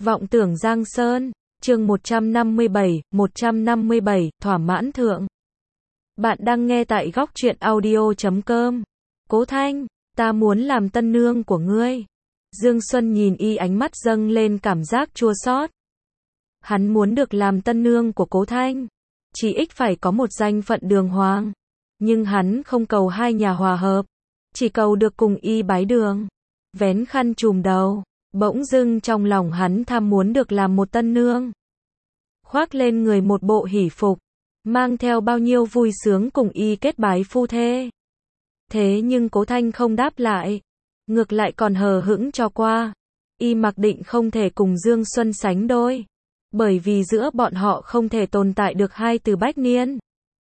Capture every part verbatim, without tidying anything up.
Vọng tưởng Giang Sơn, chương một trăm năm mươi bảy, một trăm năm mươi bảy, thỏa mãn thượng. Bạn đang nghe tại góc truyện audio chấm com. Cố Thanh, ta muốn làm tân nương của ngươi. Dương Xuân nhìn y, ánh mắt dâng lên cảm giác chua xót. Hắn muốn được làm tân nương của Cố Thanh, chỉ ít phải có một danh phận đường hoàng. Nhưng hắn không cầu hai nhà hòa hợp, chỉ cầu được cùng y bái đường, vén khăn trùm đầu. Bỗng dưng trong lòng hắn tham muốn được làm một tân nương, khoác lên người một bộ hỷ phục, mang theo bao nhiêu vui sướng cùng y kết bái phu thê. Thế nhưng Cố Thanh không đáp lại, ngược lại còn hờ hững cho qua. Y mặc định không thể cùng Dương Xuân sánh đôi, bởi vì giữa bọn họ không thể tồn tại được hai từ bách niên.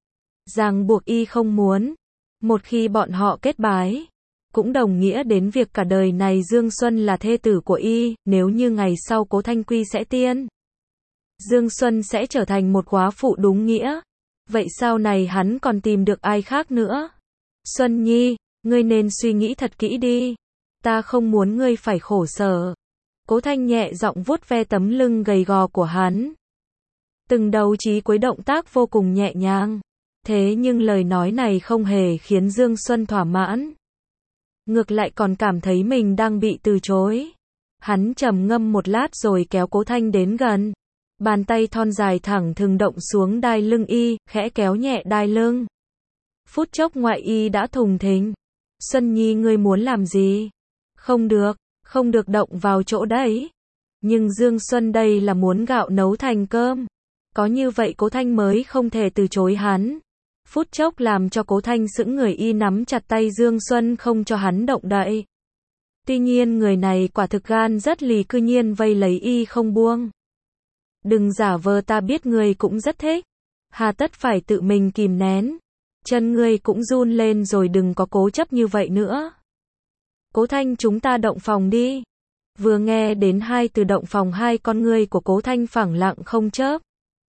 Ràng buộc y không muốn. Một khi bọn họ kết bái, cũng đồng nghĩa đến việc cả đời này Dương Xuân là thê tử của y. Nếu như ngày sau Cố Thanh quy sẽ tiên, Dương Xuân sẽ trở thành một góa phụ đúng nghĩa. Vậy sau này hắn còn tìm được ai khác nữa? Xuân Nhi, ngươi nên suy nghĩ thật kỹ đi. Ta không muốn ngươi phải khổ sở. Cố Thanh nhẹ giọng vuốt ve tấm lưng gầy gò của hắn. Từng đầu chí cuối động tác vô cùng nhẹ nhàng. Thế nhưng lời nói này không hề khiến Dương Xuân thỏa mãn. Ngược lại còn cảm thấy mình đang bị từ chối. Hắn trầm ngâm một lát rồi kéo Cố Thanh đến gần. Bàn tay thon dài thẳng thừng động xuống đai lưng y, khẽ kéo nhẹ đai lưng. Phút chốc ngoại y đã thùng thình. Xuân Nhi, ngươi muốn làm gì? Không được, không được động vào chỗ đấy. Nhưng Dương Xuân đây là muốn gạo nấu thành cơm. Có như vậy Cố Thanh mới không thể từ chối hắn. Phút chốc làm cho Cố Thanh sững người, y nắm chặt tay Dương Xuân không cho hắn động đậy. Tuy nhiên người này quả thực gan rất lì, cư nhiên vây lấy y không buông. Đừng giả vờ, ta biết ngươi cũng rất thích. Hà tất phải tự mình kìm nén. Chân ngươi cũng run lên rồi, đừng có cố chấp như vậy nữa. Cố Thanh, chúng ta động phòng đi. Vừa nghe đến hai từ động phòng, hai con ngươi của Cố Thanh phẳng lặng không chớp.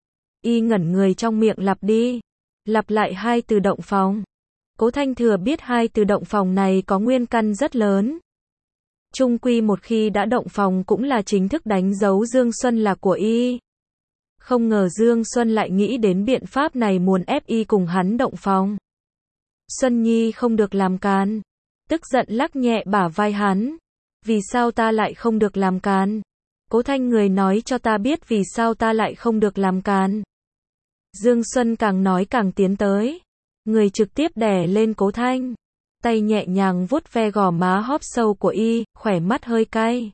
Y ngẩn người, trong miệng lặp đi lặp lại hai từ động phòng. Cố Thanh thừa biết hai từ động phòng này có nguyên căn rất lớn. Chung quy một khi đã động phòng cũng là chính thức đánh dấu Dương Xuân là của y. Không ngờ Dương Xuân lại nghĩ đến biện pháp này, muốn ép y cùng hắn động phòng. Xuân Nhi, không được làm càn. Tức giận lắc nhẹ bả vai hắn. Vì sao ta lại không được làm càn? Cố Thanh, người nói cho ta biết vì sao ta lại không được làm càn. Dương Xuân càng nói càng tiến tới. Người trực tiếp đè lên Cố Thanh. Tay nhẹ nhàng vuốt ve gò má hóp sâu của y, khỏe mắt hơi cay.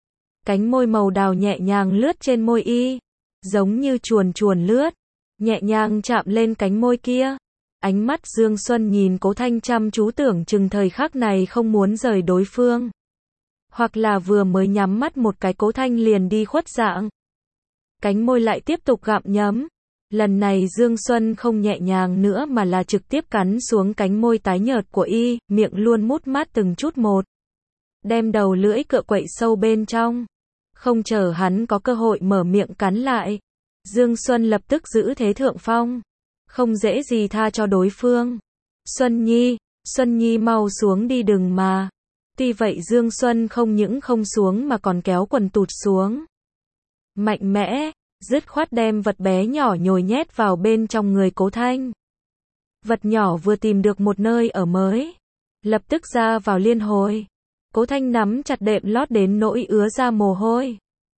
Cánh môi màu đào nhẹ nhàng lướt trên môi y. Giống như chuồn chuồn lướt. Nhẹ nhàng chạm lên cánh môi kia. Ánh mắt Dương Xuân nhìn Cố Thanh chăm chú, tưởng chừng thời khắc này không muốn rời đối phương. Hoặc là vừa mới nhắm mắt một cái Cố Thanh liền đi khuất dạng. Cánh môi lại tiếp tục gặm nhấm. Lần này Dương Xuân không nhẹ nhàng nữa mà là trực tiếp cắn xuống cánh môi tái nhợt của y, miệng luôn mút mát từng chút một. Đem đầu lưỡi cựa quậy sâu bên trong. Không chờ hắn có cơ hội mở miệng cắn lại. Dương Xuân lập tức giữ thế thượng phong. Không dễ gì tha cho đối phương. Xuân Nhi, Xuân Nhi mau xuống đi đừng mà. Tuy vậy Dương Xuân không những không xuống mà còn kéo quần tụt xuống. Mạnh mẽ, dứt khoát đem vật bé nhỏ nhồi nhét vào bên trong người Cố Thanh. Vật nhỏ vừa tìm được một nơi ở mới, lập tức ra vào liên hồi. Cố Thanh nắm chặt đệm lót đến nỗi ứa ra mồ hôi.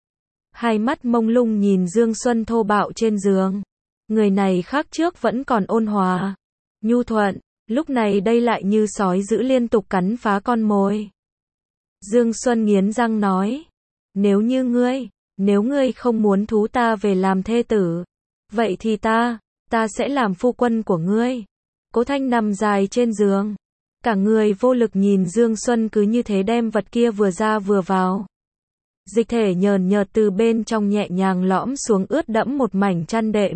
Hai mắt mông lung nhìn Dương Xuân thô bạo trên giường. Người này khác trước vẫn còn ôn hòa, nhu thuận, lúc này đây lại như sói dữ liên tục cắn phá con mồi. Dương Xuân nghiến răng nói, nếu như ngươi, nếu ngươi không muốn thú ta về làm thê tử, vậy thì ta, ta sẽ làm phu quân của ngươi. Cố Thanh nằm dài trên giường, cả người vô lực nhìn Dương Xuân cứ như thế đem vật kia vừa ra vừa vào. Dịch thể nhờn nhợt từ bên trong nhẹ nhàng lõm xuống, ướt đẫm một mảnh chăn đệm.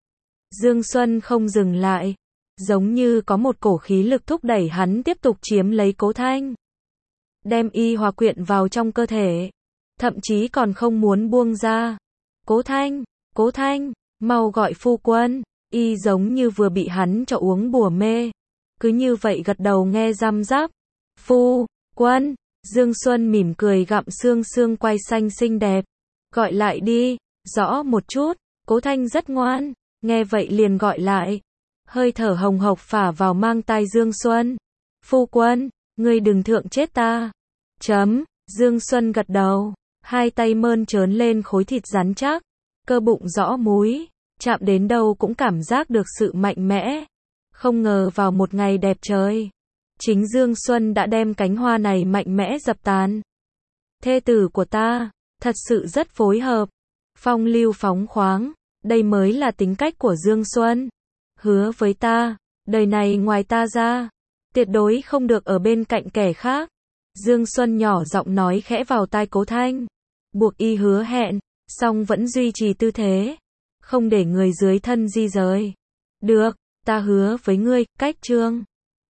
Dương Xuân không dừng lại, giống như có một cổ khí lực thúc đẩy hắn tiếp tục chiếm lấy Cố Thanh. Đem y hòa quyện vào trong cơ thể, thậm chí còn không muốn buông ra. Cố Thanh, Cố Thanh, mau gọi phu quân. Y giống như vừa bị hắn cho uống bùa mê. Cứ như vậy gật đầu nghe răm rắp. Phu quân. Dương Xuân mỉm cười gặm xương xương quai xanh xinh đẹp. Gọi lại đi, rõ một chút. Cố Thanh rất ngoan, nghe vậy liền gọi lại. Hơi thở hồng hộc phả vào mang tai Dương Xuân. Phu quân, ngươi đừng thượng chết ta. Chấm, Dương Xuân gật đầu, hai tay mơn trớn lên khối thịt rắn chắc, cơ bụng rõ múi, chạm đến đâu cũng cảm giác được sự mạnh mẽ. Không ngờ vào một ngày đẹp trời, chính Dương Xuân đã đem cánh hoa này mạnh mẽ dập tàn. Thê tử của ta, thật sự rất phối hợp, phong lưu phóng khoáng, đây mới là tính cách của Dương Xuân. Hứa với ta, đời này ngoài ta ra, tuyệt đối không được ở bên cạnh kẻ khác. Dương Xuân nhỏ giọng nói khẽ vào tai Cố Thanh, buộc y hứa hẹn, song vẫn duy trì tư thế, không để người dưới thân di rời. Được, ta hứa với ngươi, cách chương